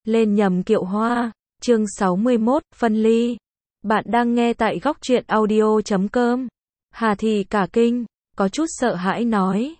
lên nhầm kiệu hoa, chương 61, phân ly. Bạn đang nghe tại góc truyện audio.com. Hà Thị cả kinh, có chút sợ hãi nói.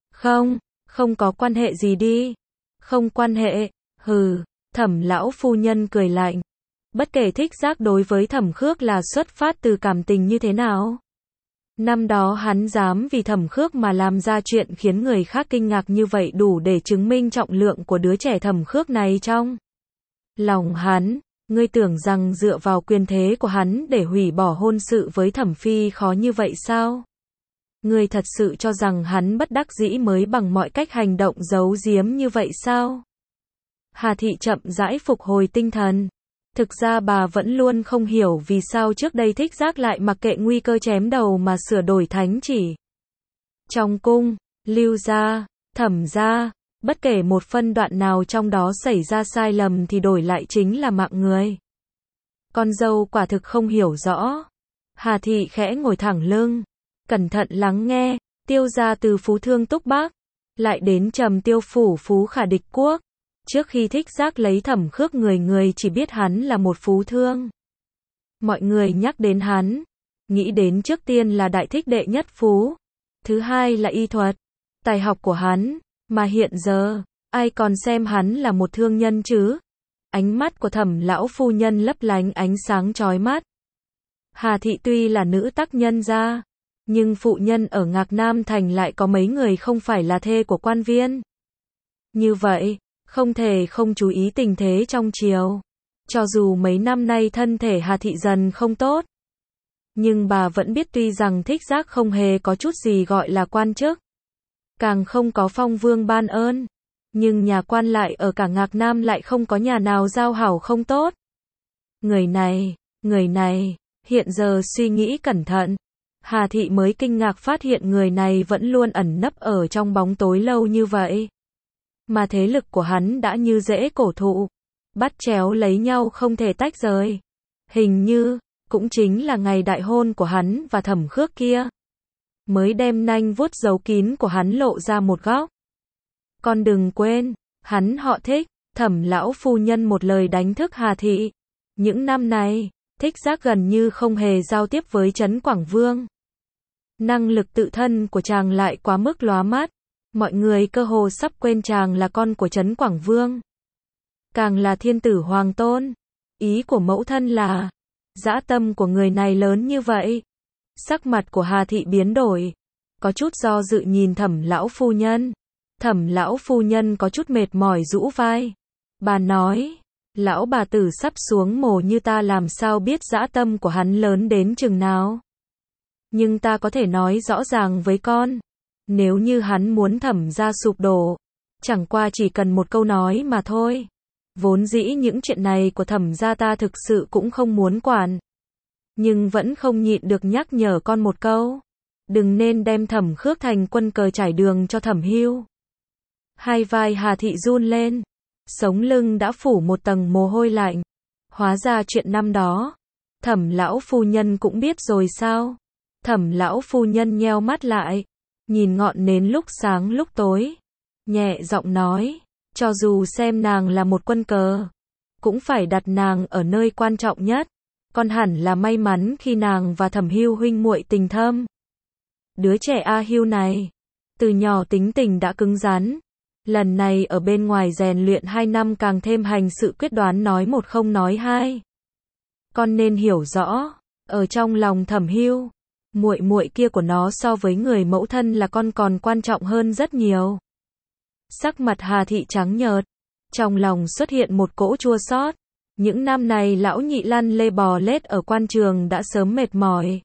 Không có quan hệ gì đi. Không quan hệ, hừ, Thẩm lão phu nhân cười lạnh. Bất kể Thích Giác đối với Thẩm Khước là xuất phát từ cảm tình như thế nào. Năm đó hắn dám vì Thẩm Khước mà làm ra chuyện khiến người khác kinh ngạc như vậy đủ để chứng minh trọng lượng của đứa trẻ Thẩm Khước này trong lòng hắn. Ngươi tưởng rằng dựa vào quyền thế của hắn để hủy bỏ hôn sự với Thẩm Phi khó như vậy sao? Ngươi thật sự cho rằng hắn bất đắc dĩ mới bằng mọi cách hành động giấu giếm như vậy sao? Hà Thị chậm rãi phục hồi tinh thần. Thực ra bà vẫn luôn không hiểu vì sao trước đây Thích Giác lại mặc kệ nguy cơ chém đầu mà sửa đổi thánh chỉ. Trong cung, Lưu gia, Thẩm gia, bất kể một phân đoạn nào trong đó xảy ra sai lầm thì đổi lại chính là mạng người. Con dâu quả thực không hiểu rõ. Hà Thị khẽ ngồi thẳng lưng, cẩn thận lắng nghe, Tiêu gia từ Phú Thương Túc Bác, lại đến Trầm Tiêu phủ Phú Khả Địch Quốc. Trước khi Thích Giác lấy Thẩm Khước người chỉ biết hắn là một phú thương. Mọi người nhắc đến hắn, nghĩ đến trước tiên là đại thích đệ nhất phú, thứ hai là y thuật, tài học của hắn, mà hiện giờ, ai còn xem hắn là một thương nhân chứ? Ánh mắt của Thẩm lão phu nhân lấp lánh ánh sáng chói mắt. Hà Thị tuy là nữ tác nhân gia, nhưng phụ nhân ở Ngạc Nam Thành lại có mấy người không phải là thê của quan viên. Như vậy, không thể không chú ý tình thế trong triều. Cho dù mấy năm nay thân thể Hà Thị dần không tốt, nhưng bà vẫn biết tuy rằng Thích Giác không hề có chút gì gọi là quan chức, càng không có phong vương ban ơn, nhưng nhà quan lại ở cả Ngạc Nam lại không có nhà nào giao hảo không tốt. Người này, hiện giờ suy nghĩ cẩn thận, Hà Thị mới kinh ngạc phát hiện người này vẫn luôn ẩn nấp ở trong bóng tối lâu như vậy. Mà thế lực của hắn đã như rễ cổ thụ, bắt chéo lấy nhau không thể tách rời. Hình như, cũng chính là ngày đại hôn của hắn và Thẩm Khước kia, mới đem nanh vuốt giấu kín của hắn lộ ra một góc. Con đừng quên, hắn họ Thích. Thẩm lão phu nhân một lời đánh thức Hà Thị. Những năm này, Thích Giác gần như không hề giao tiếp với Trấn Quảng Vương. Năng lực tự thân của chàng lại quá mức lóa mắt. Mọi người cơ hồ sắp quên chàng là con của Trấn Quảng Vương, càng là thiên tử hoàng tôn. Ý của mẫu thân là, dã tâm của người này lớn như vậy. Sắc mặt của Hà Thị biến đổi, có chút do dự nhìn Thẩm lão phu nhân. Thẩm lão phu nhân có chút mệt mỏi rũ vai. Bà nói, lão bà tử sắp xuống mồ như ta làm sao biết dã tâm của hắn lớn đến chừng nào. Nhưng ta có thể nói rõ ràng với con. Nếu như hắn muốn Thẩm gia sụp đổ, chẳng qua chỉ cần một câu nói mà thôi. Vốn dĩ những chuyện này của Thẩm gia ta thực sự cũng không muốn quản, nhưng vẫn không nhịn được nhắc nhở con một câu. Đừng nên đem Thẩm Khước thành quân cờ trải đường cho Thẩm Hưu. Hai vai Hà Thị run lên, sống lưng đã phủ một tầng mồ hôi lạnh. Hóa ra chuyện năm đó, Thẩm lão phu nhân cũng biết rồi sao? Thẩm lão phu nhân nheo mắt lại, nhìn ngọn nến lúc sáng lúc tối, nhẹ giọng nói, cho dù xem nàng là một quân cờ, cũng phải đặt nàng ở nơi quan trọng nhất. Con hẳn là may mắn khi nàng và Thẩm Hưu huynh muội tình thâm. Đứa trẻ A Hưu này, từ nhỏ tính tình đã cứng rắn, lần này ở bên ngoài rèn luyện 2 năm càng thêm hành sự quyết đoán, nói một không nói hai. Con nên hiểu rõ, ở trong lòng Thẩm Hưu, muội muội kia của nó so với người mẫu thân là con còn quan trọng hơn rất nhiều. Sắc mặt Hà Thị trắng nhợt, trong lòng xuất hiện một cỗ chua xót. Những năm này lão nhị lăn lê bò lết ở quan trường đã sớm mệt mỏi.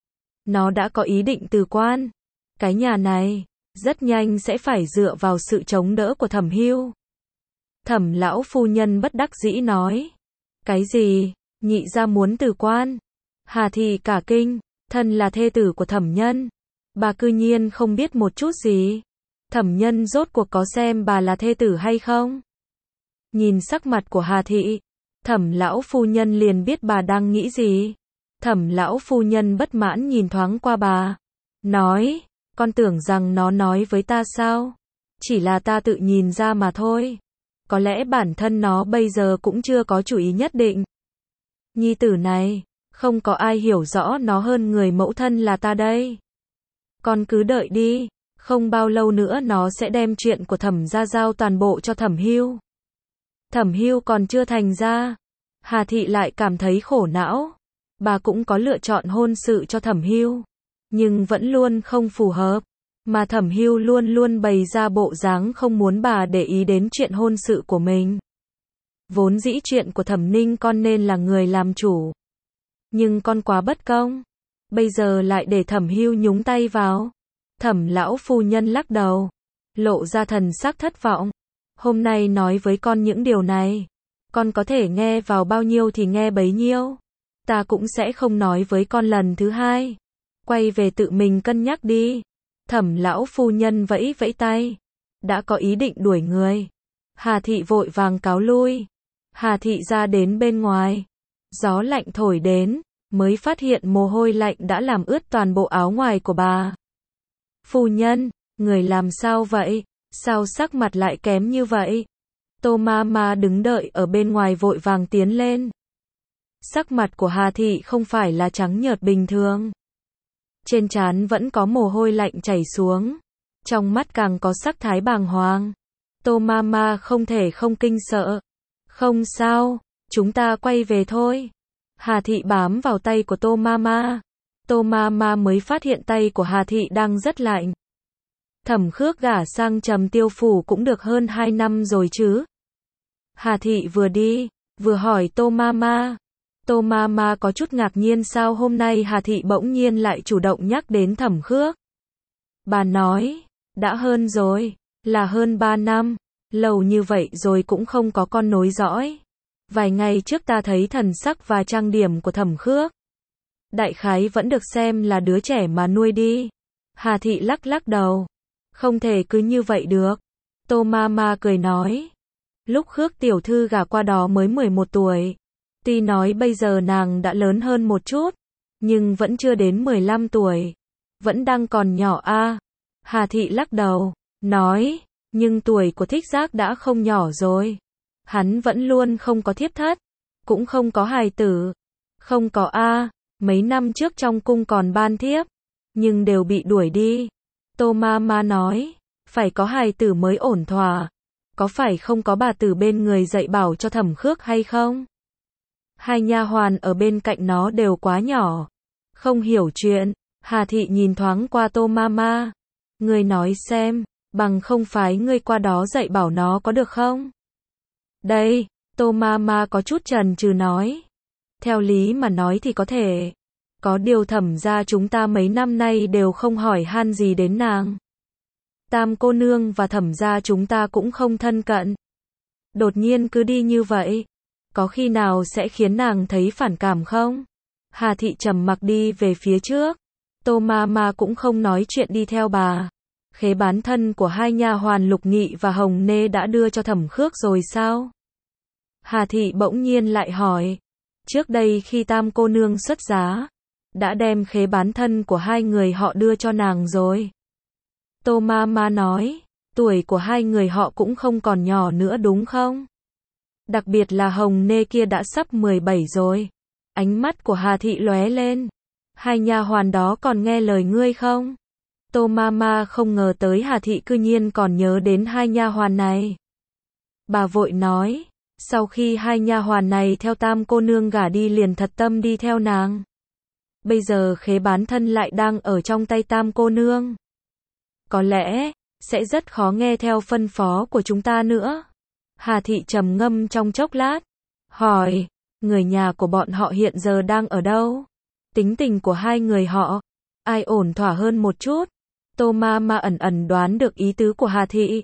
Nó đã có ý định từ quan. Cái nhà này, rất nhanh sẽ phải dựa vào sự chống đỡ của Thẩm Hưu. Thẩm lão phu nhân bất đắc dĩ nói. Cái gì? Nhị gia muốn từ quan? Hà Thị cả kinh, thân là thê tử của Thẩm Nhân, bà cư nhiên không biết một chút gì. Thẩm Nhân rốt cuộc có xem bà là thê tử hay không? Nhìn sắc mặt của Hà Thị, Thẩm lão phu nhân liền biết bà đang nghĩ gì. Thẩm lão phu nhân bất mãn nhìn thoáng qua bà, nói, con tưởng rằng nó nói với ta sao? Chỉ là ta tự nhìn ra mà thôi. có lẽ bản thân nó bây giờ cũng chưa có chủ ý nhất định. Nhi tử này, không có ai hiểu rõ nó hơn người mẫu thân là ta đây. Con cứ đợi đi, không bao lâu nữa nó sẽ đem chuyện của Thẩm gia giao toàn bộ cho Thẩm Hưu. Thẩm Hưu còn chưa thành ra. Hà Thị lại cảm thấy khổ não. Bà cũng có lựa chọn hôn sự cho Thẩm Hưu, nhưng vẫn luôn không phù hợp, mà Thẩm Hưu luôn luôn bày ra bộ dáng không muốn bà để ý đến chuyện hôn sự của mình. Vốn dĩ chuyện của Thẩm Ninh con nên là người làm chủ, nhưng con quá bất công, bây giờ lại để Thẩm Hưu nhúng tay vào. Thẩm lão phu nhân lắc đầu, lộ ra thần sắc thất vọng. Hôm nay nói với con những điều này, con có thể nghe vào bao nhiêu thì nghe bấy nhiêu. Ta cũng sẽ không nói với con lần thứ hai. Quay về tự mình cân nhắc đi. Thẩm lão phu nhân vẫy vẫy tay, đã có ý định đuổi người. Hà Thị vội vàng cáo lui. Hà Thị ra đến bên ngoài, gió lạnh thổi đến, mới phát hiện mồ hôi lạnh đã làm ướt toàn bộ áo ngoài của bà. Phu nhân, người làm sao vậy? Sao sắc mặt lại kém như vậy? Tô Mama đứng đợi ở bên ngoài vội vàng tiến lên. Sắc mặt của Hà Thị không phải là trắng nhợt bình thường. Trên trán vẫn có mồ hôi lạnh chảy xuống. Trong mắt càng có sắc thái bàng hoàng. Tô Mama không thể không kinh sợ. Không sao, chúng ta quay về thôi. Hà Thị bám vào tay của Tô Mama. Tô Mama mới phát hiện tay của Hà Thị đang rất lạnh. Thẩm Khước gả sang Trầm Tiêu phủ cũng được hơn 2 năm rồi chứ. Hà Thị vừa đi, vừa hỏi Tô Mama. Tô Mama có chút ngạc nhiên sao hôm nay Hà Thị bỗng nhiên lại chủ động nhắc đến Thẩm Khước. Bà nói, đã hơn rồi, là hơn 3 năm, lâu như vậy rồi cũng không có con nối dõi. Vài ngày trước ta thấy thần sắc và trang điểm của Thẩm Khước. Đại khái vẫn được xem là đứa trẻ mà nuôi đi. Hà Thị lắc lắc đầu. Không thể cứ như vậy được. Tô Mama cười nói. Lúc Khước tiểu thư gả qua đó mới 11 tuổi. Tuy nói bây giờ nàng đã lớn hơn một chút, nhưng vẫn chưa đến 15 tuổi. Vẫn đang còn nhỏ a. Hà Thị lắc đầu, nói, nhưng tuổi của Thích Giác đã không nhỏ rồi. Hắn vẫn luôn không có thiếp thất, cũng không có hài tử. Không có a, mấy năm trước trong cung còn ban thiếp, nhưng đều bị đuổi đi. Tô Mama nói, phải có hài tử mới ổn thỏa. Có phải không có bà tử bên người dạy bảo cho Thẩm Khước hay không? Hai nha hoàn ở bên cạnh nó đều quá nhỏ, không hiểu chuyện. Hà Thị nhìn thoáng qua Tô Mama. Ngươi nói xem, bằng không phái ngươi qua đó dạy bảo nó có được không? Đây, Tô Mama có chút chần chừ nói. Theo lý mà nói thì có thể. Có điều Thẩm gia chúng ta mấy năm nay đều không hỏi han gì đến nàng. Tam cô nương và Thẩm gia chúng ta cũng không thân cận. Đột nhiên cứ đi như vậy, có khi nào sẽ khiến nàng thấy phản cảm không? Hà Thị trầm mặc đi về phía trước. Tô Mama cũng không nói chuyện đi theo bà. Khế bán thân của hai nha hoàn Lục Nghị và Hồng Nê đã đưa cho Thẩm Khước rồi sao? Hà Thị bỗng nhiên lại hỏi. Trước đây khi Tam cô nương xuất giá, đã đem khế bán thân của hai người họ đưa cho nàng rồi. Tô Mama nói, tuổi của hai người họ cũng không còn nhỏ nữa đúng không? Đặc biệt là Hồng Nê kia đã sắp 17 rồi. Ánh mắt của Hà Thị lóe lên. Hai nha hoàn đó còn nghe lời ngươi không? Tô Mama không ngờ tới Hà Thị cư nhiên còn nhớ đến hai nha hoàn này. Bà vội nói, sau khi hai nha hoàn này theo Tam cô nương gả đi liền thật tâm đi theo nàng. Bây giờ khế bán thân lại đang ở trong tay Tam cô nương. Có lẽ sẽ rất khó nghe theo phân phó của chúng ta nữa. Hà Thị trầm ngâm trong chốc lát, hỏi, người nhà của bọn họ hiện giờ đang ở đâu? Tính tình của hai người họ, ai ổn thỏa hơn một chút? Tô Mama ẩn ẩn đoán được ý tứ của Hà Thị.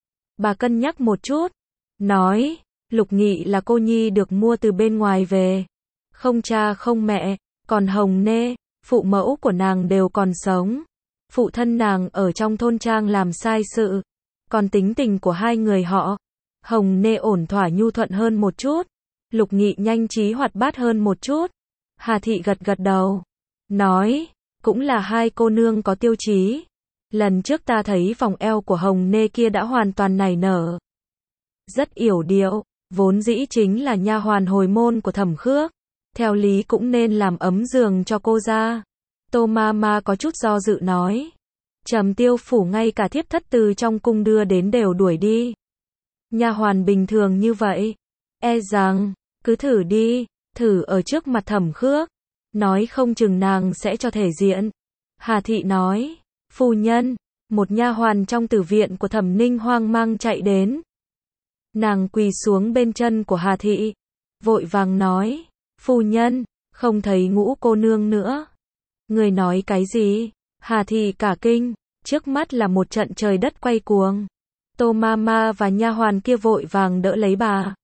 Bà cân nhắc một chút, nói, Lục Nghị là cô nhi được mua từ bên ngoài về, không cha không mẹ, còn Hồng Nê, phụ mẫu của nàng đều còn sống. Phụ thân nàng ở trong thôn trang làm sai sự, còn tính tình của hai người họ, Hồng Nê ổn thỏa nhu thuận hơn một chút, Lục Nghị nhanh trí hoạt bát hơn một chút. Hà Thị gật gật đầu, nói, cũng là hai cô nương có tiêu chí. Lần trước ta thấy vòng eo của Hồng Nê kia đã hoàn toàn nảy nở. rất yểu điệu, vốn dĩ chính là nha hoàn hồi môn của Thẩm Khước, theo lý cũng nên làm ấm giường cho cô ra. Tô Mama có chút do dự nói, Trầm Tiêu phủ ngay cả thiếp thất từ trong cung đưa đến đều đuổi đi. Nha hoàn bình thường như vậy, e rằng, cứ thử đi, thử ở trước mặt Thẩm Khước, nói không chừng nàng sẽ cho thể diện. Hà Thị nói, phu nhân, một nha hoàn trong tử viện của Thẩm Ninh hoang mang chạy đến. Nàng quỳ xuống bên chân của Hà Thị, vội vàng nói, phu nhân, không thấy Ngũ cô nương nữa. Người nói cái gì? Hà Thị cả kinh, trước mắt là một trận trời đất quay cuồng. Tô Mama và nha hoàn kia vội vàng đỡ lấy bà.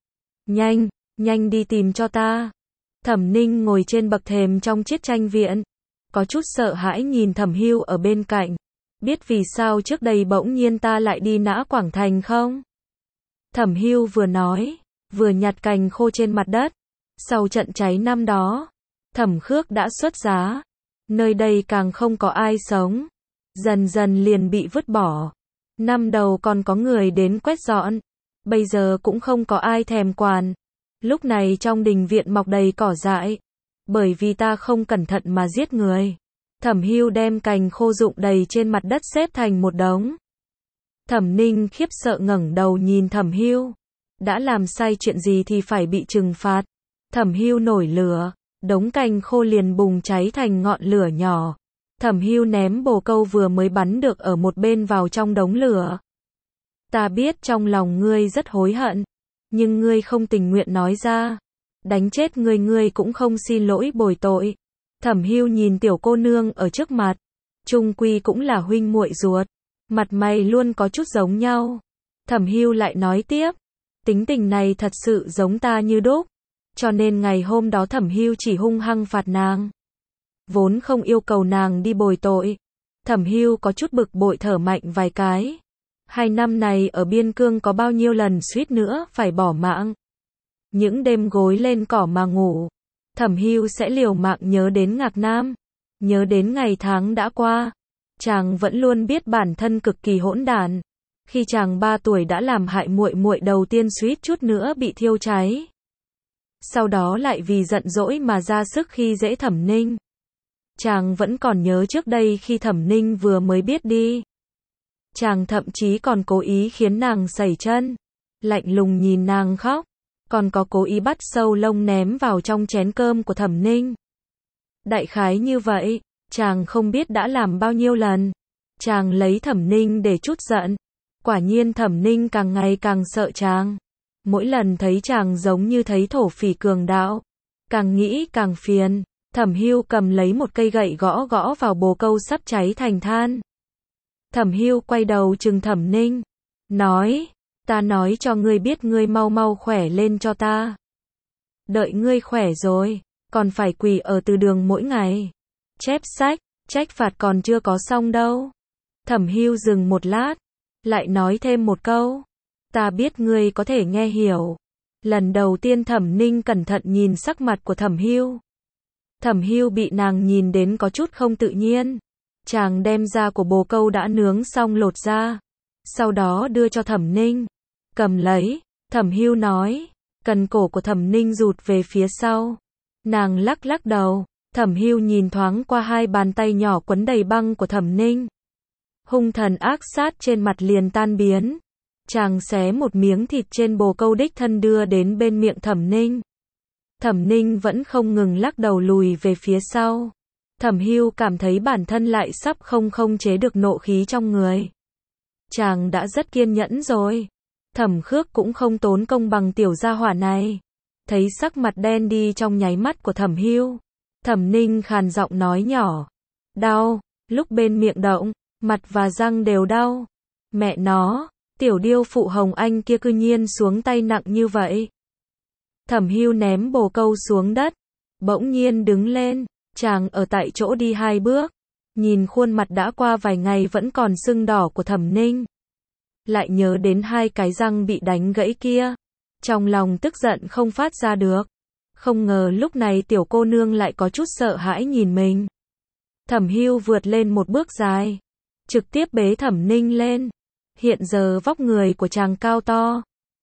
Nhanh, nhanh đi tìm cho ta. Thẩm Ninh ngồi trên bậc thềm trong chiếc tranh viện, có chút sợ hãi nhìn Thẩm Hưu ở bên cạnh. Biết vì sao trước đây bỗng nhiên ta lại đi Nã Quảng Thành không? Thẩm Hưu vừa nói, vừa nhặt cành khô trên mặt đất. Sau trận cháy năm đó, Thẩm Khước đã xuất giá. Nơi đây càng không có ai sống. Dần dần liền bị vứt bỏ. Năm đầu còn có người đến quét dọn. Bây giờ cũng không có ai thèm quản. Lúc này trong đình viện mọc đầy cỏ dại. Bởi vì ta không cẩn thận mà giết người. Thẩm Hưu đem cành khô rụng đầy trên mặt đất xếp thành một đống. Thẩm Ninh khiếp sợ ngẩng đầu nhìn Thẩm Hưu. Đã làm sai chuyện gì thì phải bị trừng phạt. Thẩm Hưu nổi lửa, đống cành khô liền bùng cháy thành ngọn lửa nhỏ. Thẩm Hưu ném bồ câu vừa mới bắn được ở một bên vào trong đống lửa. Ta biết trong lòng ngươi rất hối hận, nhưng ngươi không tình nguyện nói ra. Đánh chết ngươi cũng không xin lỗi bồi tội. Thẩm Hưu nhìn tiểu cô nương ở trước mặt, chung quy cũng là huynh muội ruột, mặt mày luôn có chút giống nhau. Thẩm Hưu lại nói tiếp, tính tình này thật sự giống ta như đúc, cho nên ngày hôm đó Thẩm Hưu chỉ hung hăng phạt nàng, vốn không yêu cầu nàng đi bồi tội. Thẩm Hưu có chút bực bội thở mạnh vài cái. 2 năm này ở biên cương có bao nhiêu lần suýt nữa phải bỏ mạng. Những đêm gối lên cỏ mà ngủ, Thẩm Hưu sẽ liều mạng nhớ đến Ngạc Nam, nhớ đến ngày tháng đã qua. Chàng vẫn luôn biết bản thân cực kỳ hỗn đản. Khi chàng 3 tuổi đã làm hại muội muội đầu tiên suýt chút nữa bị thiêu cháy. Sau đó lại vì giận dỗi mà ra sức khi dễ Thẩm Ninh. Chàng vẫn còn nhớ trước đây khi Thẩm Ninh vừa mới biết đi. Chàng thậm chí còn cố ý khiến nàng sẩy chân, lạnh lùng nhìn nàng khóc, còn có cố ý bắt sâu lông ném vào trong chén cơm của Thẩm Ninh. Đại khái như vậy, chàng không biết đã làm bao nhiêu lần. Chàng lấy Thẩm Ninh để trút giận. Quả nhiên Thẩm Ninh càng ngày càng sợ chàng. Mỗi lần thấy chàng giống như thấy thổ phỉ cường đạo. Càng nghĩ càng phiền. Thẩm Hưu cầm lấy một cây gậy gõ gõ vào bồ câu sắp cháy thành than. Thẩm Hưu quay đầu trừng Thẩm Ninh, nói, ta nói cho ngươi biết ngươi mau mau khỏe lên cho ta. Đợi ngươi khỏe rồi, còn phải quỳ ở từ đường mỗi ngày. Chép sách, trách phạt còn chưa có xong đâu. Thẩm Hưu dừng một lát, lại nói thêm một câu. Ta biết ngươi có thể nghe hiểu. Lần đầu tiên Thẩm Ninh cẩn thận nhìn sắc mặt của Thẩm Hưu. Thẩm Hưu bị nàng nhìn đến có chút không tự nhiên. Chàng đem da của bồ câu đã nướng xong lột ra. Sau đó đưa cho Thẩm Ninh. Cầm lấy, Thẩm Hưu nói. Cần cổ của Thẩm Ninh rụt về phía sau. Nàng lắc lắc đầu. Thẩm Hưu nhìn thoáng qua 2 bàn tay nhỏ quấn đầy băng của Thẩm Ninh. Hung thần ác sát trên mặt liền tan biến. Chàng xé một miếng thịt trên bồ câu đích thân đưa đến bên miệng Thẩm Ninh. Thẩm Ninh vẫn không ngừng lắc đầu lùi về phía sau. Thẩm Hưu cảm thấy bản thân lại sắp không chế được nộ khí trong người. Chàng đã rất kiên nhẫn rồi. Thẩm Khước cũng không tốn công bằng tiểu gia hỏa này. Thấy sắc mặt đen đi trong nháy mắt của Thẩm Hưu, Thẩm Ninh khàn giọng nói nhỏ. Đau, lúc bên miệng động, mặt và răng đều đau. Mẹ nó, tiểu điêu phụ Hồng Anh kia cư nhiên xuống tay nặng như vậy. Thẩm Hưu ném bồ câu xuống đất, bỗng nhiên đứng lên, chàng ở tại chỗ đi 2 bước, nhìn khuôn mặt đã qua vài ngày vẫn còn sưng đỏ của Thẩm Ninh. Lại nhớ đến 2 cái răng bị đánh gãy kia, trong lòng tức giận không phát ra được. Không ngờ lúc này tiểu cô nương lại có chút sợ hãi nhìn mình. Thẩm Hưu vượt lên một bước dài, trực tiếp bế Thẩm Ninh lên. Hiện giờ vóc người của chàng cao to,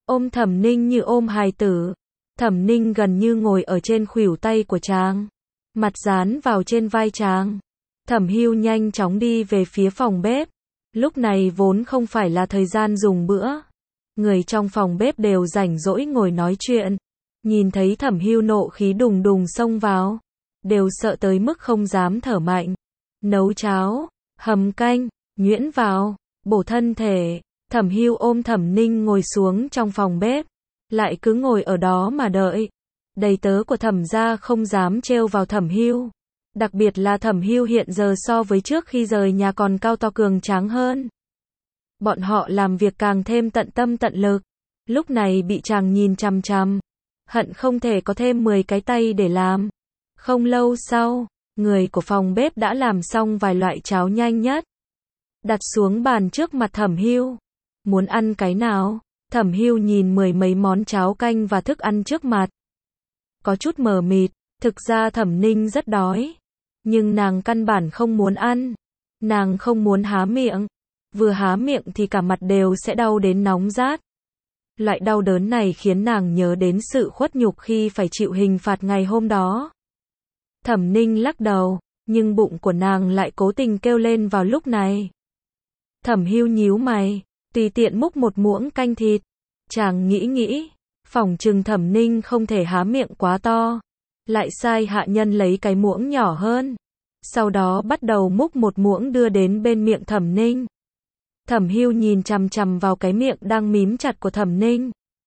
ôm Thẩm Ninh như ôm hài tử. Thẩm Ninh gần như ngồi ở trên khuỷu tay của chàng, mặt dán vào trên vai chàng. Thẩm Hưu nhanh chóng đi về phía phòng bếp. Lúc này vốn không phải là thời gian dùng bữa. Người trong phòng bếp đều rảnh rỗi ngồi nói chuyện. Nhìn thấy Thẩm Hưu nộ khí đùng đùng xông vào, đều sợ tới mức không dám thở mạnh. Nấu cháo, hầm canh, nhuyễn vào, bổ thân thể. Thẩm Hưu ôm Thẩm Ninh ngồi xuống trong phòng bếp, lại cứ ngồi ở đó mà đợi. Đầy tớ của Thẩm gia không dám trêu vào Thẩm Hưu. Đặc biệt là Thẩm Hưu hiện giờ so với trước khi rời nhà còn cao to cường tráng hơn. Bọn họ làm việc càng thêm tận tâm tận lực. Lúc này bị chàng nhìn chằm chằm, hận không thể có thêm 10 cái tay để làm. Không lâu sau, người của phòng bếp đã làm xong vài loại cháo nhanh nhất, đặt xuống bàn trước mặt Thẩm Hưu. Muốn ăn cái nào? Thẩm Hưu nhìn 10 mấy món cháo canh và thức ăn trước mặt, có chút mờ mịt. Thực ra Thẩm Ninh rất đói, nhưng nàng căn bản không muốn ăn. Nàng không muốn há miệng. Vừa há miệng thì cả mặt đều sẽ đau đến nóng rát. Loại đau đớn này khiến nàng nhớ đến sự khuất nhục khi phải chịu hình phạt ngày hôm đó. Thẩm Ninh lắc đầu, nhưng bụng của nàng lại cố tình kêu lên vào lúc này. Thẩm Hưu nhíu mày, tùy tiện múc một muỗng canh thịt. Chàng nghĩ, phỏng chừng Thẩm Ninh không thể há miệng quá to. Lại sai hạ nhân lấy cái muỗng nhỏ hơn. Sau đó bắt đầu múc một muỗng đưa đến bên miệng Thẩm Ninh. Thẩm Hưu nhìn chằm chằm vào cái miệng đang mím chặt của Thẩm Ninh.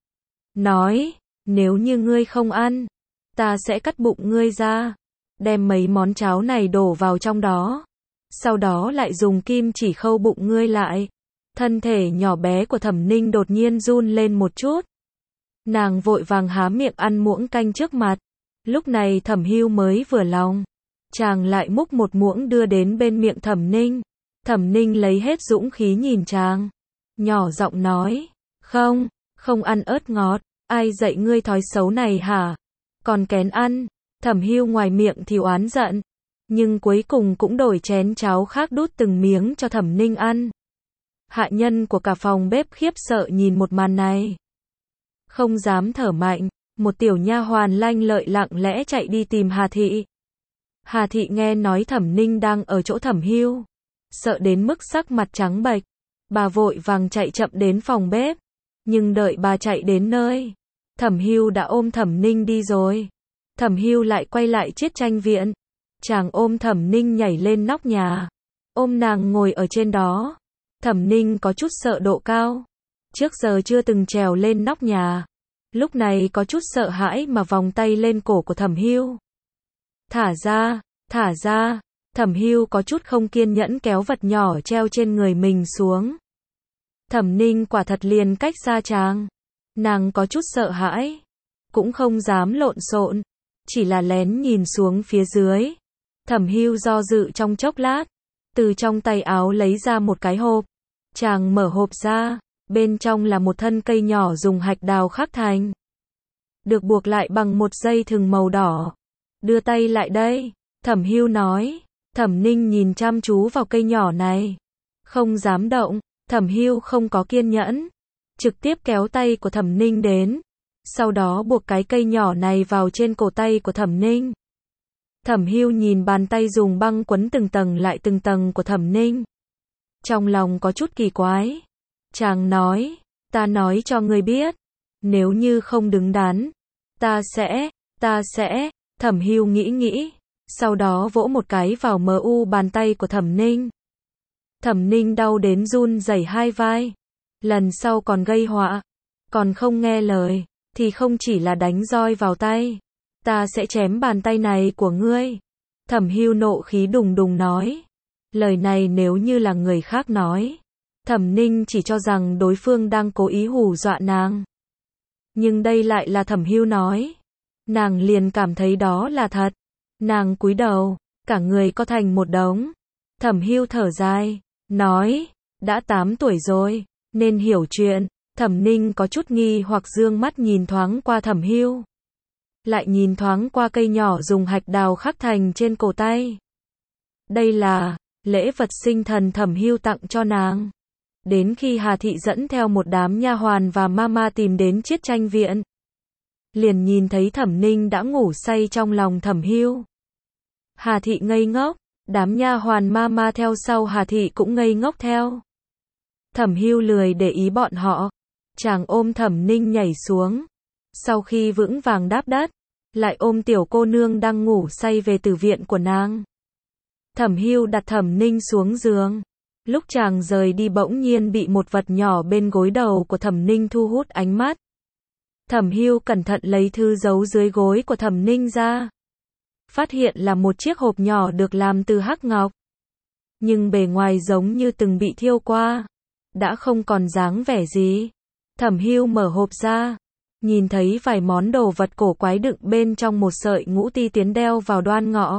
Nói, nếu như ngươi không ăn, ta sẽ cắt bụng ngươi ra. Đem mấy món cháo này đổ vào trong đó. Sau đó lại dùng kim chỉ khâu bụng ngươi lại. Thân thể nhỏ bé của Thẩm Ninh đột nhiên run lên một chút. Nàng vội vàng há miệng ăn muỗng canh trước mặt. Lúc này Thẩm Hưu mới vừa lòng. Chàng lại múc một muỗng đưa đến bên miệng Thẩm Ninh. Thẩm Ninh lấy hết dũng khí nhìn chàng, nhỏ giọng nói, không ăn ớt ngọt, ai dạy ngươi thói xấu này hả? Còn kén ăn. Thẩm Hưu ngoài miệng thì oán giận, nhưng cuối cùng cũng đổi chén cháo khác đút từng miếng cho Thẩm Ninh ăn. Hạ nhân của cả phòng bếp khiếp sợ nhìn một màn này, không dám thở mạnh. Một tiểu nha hoàn lanh lợi lặng lẽ chạy đi tìm Hà Thị. Hà Thị nghe nói Thẩm Ninh đang ở chỗ Thẩm Hưu, sợ đến mức sắc mặt trắng bệch. Bà vội vàng chạy chậm đến phòng bếp, nhưng đợi bà chạy đến nơi, Thẩm Hưu đã ôm Thẩm Ninh đi rồi. Thẩm Hưu lại quay lại chiếc tranh viện. Chàng ôm Thẩm Ninh nhảy lên nóc nhà, ôm nàng ngồi ở trên đó. Thẩm Ninh có chút sợ độ cao, trước giờ chưa từng trèo lên nóc nhà. Lúc này có chút sợ hãi mà vòng tay lên cổ của Thẩm Hưu. Thả ra. Thẩm Hưu có chút không kiên nhẫn kéo vật nhỏ treo trên người mình xuống. Thẩm Ninh quả thật liền cách xa chàng. Nàng có chút sợ hãi, cũng không dám lộn xộn, chỉ là lén nhìn xuống phía dưới. Thẩm Hưu do dự trong chốc lát, từ trong tay áo lấy ra một cái hộp. Chàng mở hộp ra, bên trong là một thân cây nhỏ dùng hạch đào khắc thành, được buộc lại bằng một dây thừng màu đỏ. Đưa tay lại đây, Thẩm Hưu nói. Thẩm Ninh nhìn chăm chú vào cây nhỏ này, không dám động. Thẩm Hưu không có kiên nhẫn, trực tiếp kéo tay của Thẩm Ninh đến, sau đó buộc cái cây nhỏ này vào trên cổ tay của Thẩm Ninh. Thẩm Hưu nhìn bàn tay dùng băng quấn từng tầng lại từng tầng của Thẩm Ninh, trong lòng có chút kỳ quái. Chàng nói, ta nói cho ngươi biết, nếu như không đứng đắn, ta sẽ. Thẩm Hưu nghĩ, sau đó vỗ một cái vào bàn tay của Thẩm Ninh. Thẩm Ninh đau đến run rẩy hai vai. Lần sau còn gây họa, còn không nghe lời, thì không chỉ là đánh roi vào tay, ta sẽ chém bàn tay này của ngươi. Thẩm Hưu nộ khí đùng đùng nói. Lời này nếu như là người khác nói, Thẩm Ninh chỉ cho rằng đối phương đang cố ý hù dọa nàng. Nhưng đây lại là Thẩm Hưu nói. Nàng liền cảm thấy đó là thật. Nàng cúi đầu, cả người co thành một đống. Thẩm Hưu thở dài, nói, đã 8 tuổi rồi, nên hiểu chuyện. Thẩm Ninh có chút nghi hoặc dương mắt nhìn thoáng qua Thẩm Hưu, lại nhìn thoáng qua cây nhỏ dùng hạch đào khắc thành trên cổ tay. Đây là lễ vật sinh thần Thẩm Hưu tặng cho nàng. Đến khi Hà Thị dẫn theo một đám nha hoàn và mama tìm đến Chiết Tranh viện, liền nhìn thấy Thẩm Ninh đã ngủ say trong lòng Thẩm Hưu. Hà Thị ngây ngốc, đám nha hoàn mama theo sau Hà Thị cũng ngây ngốc theo. Thẩm Hưu lười để ý bọn họ, chàng ôm Thẩm Ninh nhảy xuống. Sau khi vững vàng đáp đất, lại ôm tiểu cô nương đang ngủ say về tử viện của nàng. Thẩm Hưu đặt Thẩm Ninh xuống giường. Lúc chàng rời đi bỗng nhiên bị một vật nhỏ bên gối đầu của Thẩm Ninh thu hút ánh mắt. Thẩm Hưu cẩn thận lấy thư giấu dưới gối của Thẩm Ninh ra. Phát hiện là một chiếc hộp nhỏ được làm từ hắc ngọc. Nhưng bề ngoài giống như từng bị thiêu qua. Đã không còn dáng vẻ gì. Thẩm Hưu mở hộp ra. Nhìn thấy vài món đồ vật cổ quái đựng bên trong một sợi ngũ ti tiến đeo vào đoan ngọ.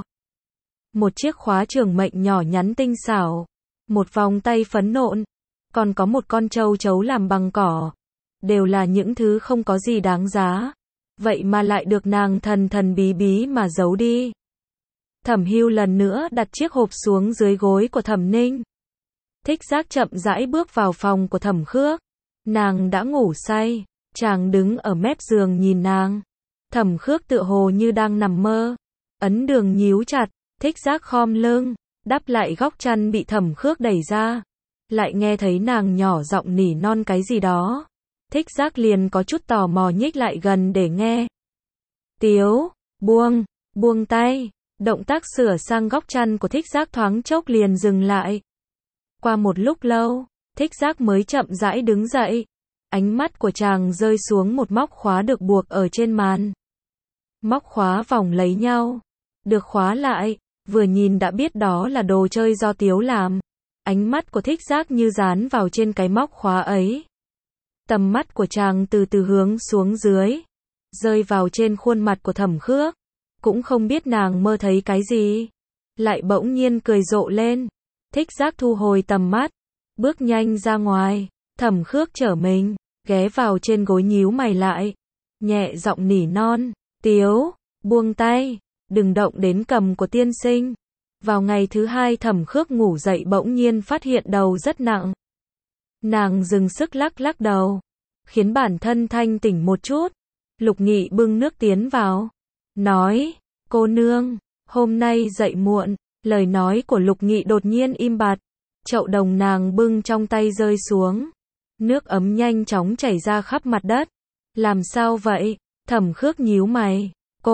Một chiếc khóa trường mệnh nhỏ nhắn tinh xảo. Một vòng tay phấn nộn. Còn có một con châu chấu làm bằng cỏ. Đều là những thứ không có gì đáng giá. Vậy mà lại được nàng thần thần bí bí mà giấu đi. Thẩm Hưu lần nữa đặt chiếc hộp xuống dưới gối của Thẩm Ninh. Thích Giác chậm rãi bước vào phòng của Thẩm Khước. Nàng đã ngủ say. Chàng đứng ở mép giường nhìn nàng. Thẩm Khước tựa hồ như đang nằm mơ. Ấn Đường nhíu chặt. Thích Giác khom lưng, đắp lại góc chăn bị Thẩm Khước đẩy ra. Lại nghe thấy nàng nhỏ giọng nỉ non cái gì đó. Thích Giác liền có chút tò mò nhích lại gần để nghe. Tiếu, buông tay. Động tác sửa sang góc chăn của Thích Giác thoáng chốc liền dừng lại. Qua một lúc lâu, Thích Giác mới chậm rãi đứng dậy. Ánh mắt của chàng rơi xuống một móc khóa được buộc ở trên màn. Móc khóa vòng lấy nhau. Được khóa lại, vừa nhìn đã biết đó là đồ chơi do Tiếu làm. Ánh mắt của Thích Giác như dán vào trên cái móc khóa ấy. Tầm mắt của chàng từ từ hướng xuống dưới. Rơi vào trên khuôn mặt của Thẩm Khước. Cũng không biết nàng mơ thấy cái gì. Lại bỗng nhiên cười rộ lên. Thích Giác thu hồi tầm mắt. Bước nhanh ra ngoài. Thẩm Khước trở mình. Ghé vào trên gối nhíu mày lại. Nhẹ giọng nỉ non. Tiếu, buông tay. Đừng động đến cầm của tiên sinh. Vào ngày thứ hai Thẩm Khước ngủ dậy bỗng nhiên phát hiện đầu rất nặng. Nàng dừng sức lắc lắc đầu. Khiến bản thân thanh tỉnh một chút. Lục Nghị bưng nước tiến vào. Nói, cô nương, hôm nay dậy muộn. Lời nói của Lục Nghị đột nhiên im bặt. Chậu đồng nàng bưng trong tay rơi xuống. Nước ấm nhanh chóng chảy ra khắp mặt đất. Làm sao vậy? Thẩm Khước nhíu mày.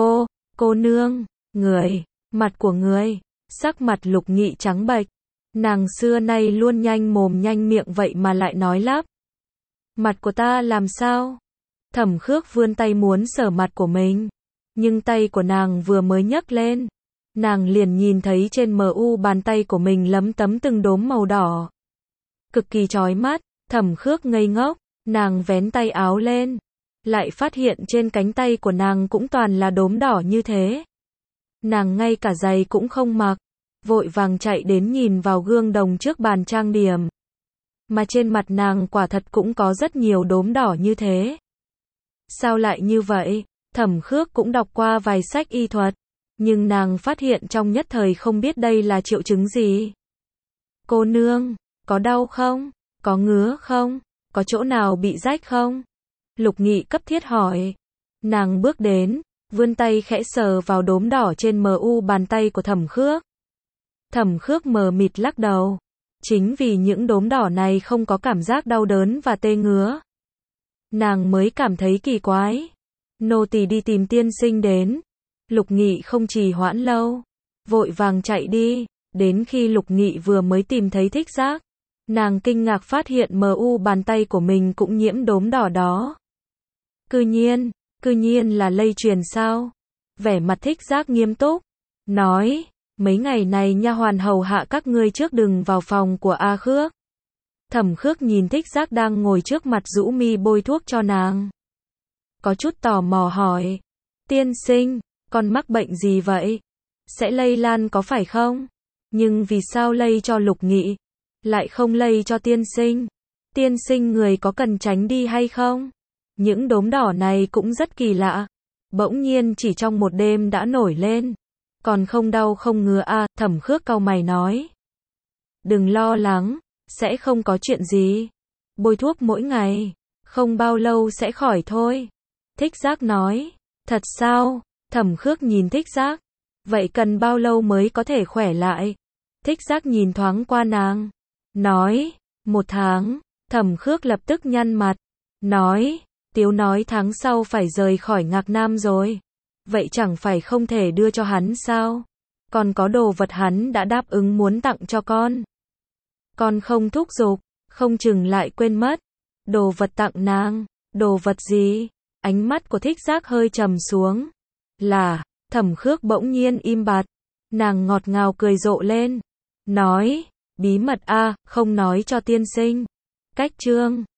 Cô nương, mặt của người. Sắc mặt Lục Nghị trắng bệch. Nàng xưa nay luôn nhanh mồm nhanh miệng vậy mà lại nói lắp. Mặt của ta làm sao? Thẩm Khước vươn tay muốn sờ mặt của mình. Nhưng tay của nàng vừa mới nhấc lên. Nàng liền nhìn thấy trên mu bàn tay của mình lấm tấm từng đốm màu đỏ. Cực kỳ chói mắt, Thẩm Khước ngây ngốc, nàng vén tay áo lên. Lại phát hiện trên cánh tay của nàng cũng toàn là đốm đỏ như thế. Nàng ngay cả giày cũng không mặc. Vội vàng chạy đến nhìn vào gương đồng trước bàn trang điểm. Mà trên mặt nàng quả thật cũng có rất nhiều đốm đỏ như thế. Sao lại như vậy? Thẩm Khước cũng đọc qua vài sách y thuật. Nhưng nàng phát hiện trong nhất thời không biết đây là triệu chứng gì. Cô nương, có đau không? Có ngứa không? Có chỗ nào bị rách không? Lục Nghị cấp thiết hỏi. Nàng bước đến, vươn tay khẽ sờ vào đốm đỏ trên mu bàn tay của Thẩm Khước. Thẩm Khước mờ mịt lắc đầu. Chính vì những đốm đỏ này không có cảm giác đau đớn và tê ngứa. Nàng mới cảm thấy kỳ quái. Nô tỳ đi tìm tiên sinh đến. Lục Nghị không trì hoãn lâu. Vội vàng chạy đi. Đến khi Lục Nghị vừa mới tìm thấy Thích Giác. Nàng kinh ngạc phát hiện mu bàn tay của mình cũng nhiễm đốm đỏ đó. Cư nhiên là lây truyền sao? Vẻ mặt Thích Giác nghiêm túc. Nói, mấy ngày này nha hoàn hầu hạ các ngươi trước đừng vào phòng của A Khước. Thẩm Khước nhìn Thích Giác đang ngồi trước mặt rũ mi bôi thuốc cho nàng. Có chút tò mò hỏi. Tiên sinh, con mắc bệnh gì vậy? Sẽ lây lan có phải không? Nhưng vì sao lây cho Lục Nghị? Lại không lây cho tiên sinh? Tiên sinh người có cần tránh đi hay không? Những đốm đỏ này cũng rất kỳ lạ. Bỗng nhiên chỉ trong một đêm đã nổi lên. Còn không đau không ngứa à? Thẩm Khước cau mày nói. Đừng lo lắng, sẽ không có chuyện gì. Bôi thuốc mỗi ngày, không bao lâu sẽ khỏi thôi. Thích Giác nói, thật sao? Thẩm Khước nhìn Thích Giác, vậy cần bao lâu mới có thể khỏe lại? Thích Giác nhìn thoáng qua nàng, nói, 1 tháng. Thẩm Khước lập tức nhăn mặt, nói, Tiếu nói tháng sau phải rời khỏi Ngạc Nam rồi. Vậy chẳng phải không thể đưa cho hắn sao? Còn có đồ vật hắn đã đáp ứng muốn tặng cho con. Con không thúc giục, không chừng lại quên mất. Đồ vật tặng nàng, đồ vật gì? Ánh mắt của Thích Giác hơi trầm xuống. Là, Thẩm Khước bỗng nhiên im bặt. Nàng ngọt ngào cười rộ lên, nói, bí mật a, không nói cho tiên sinh. Cách chương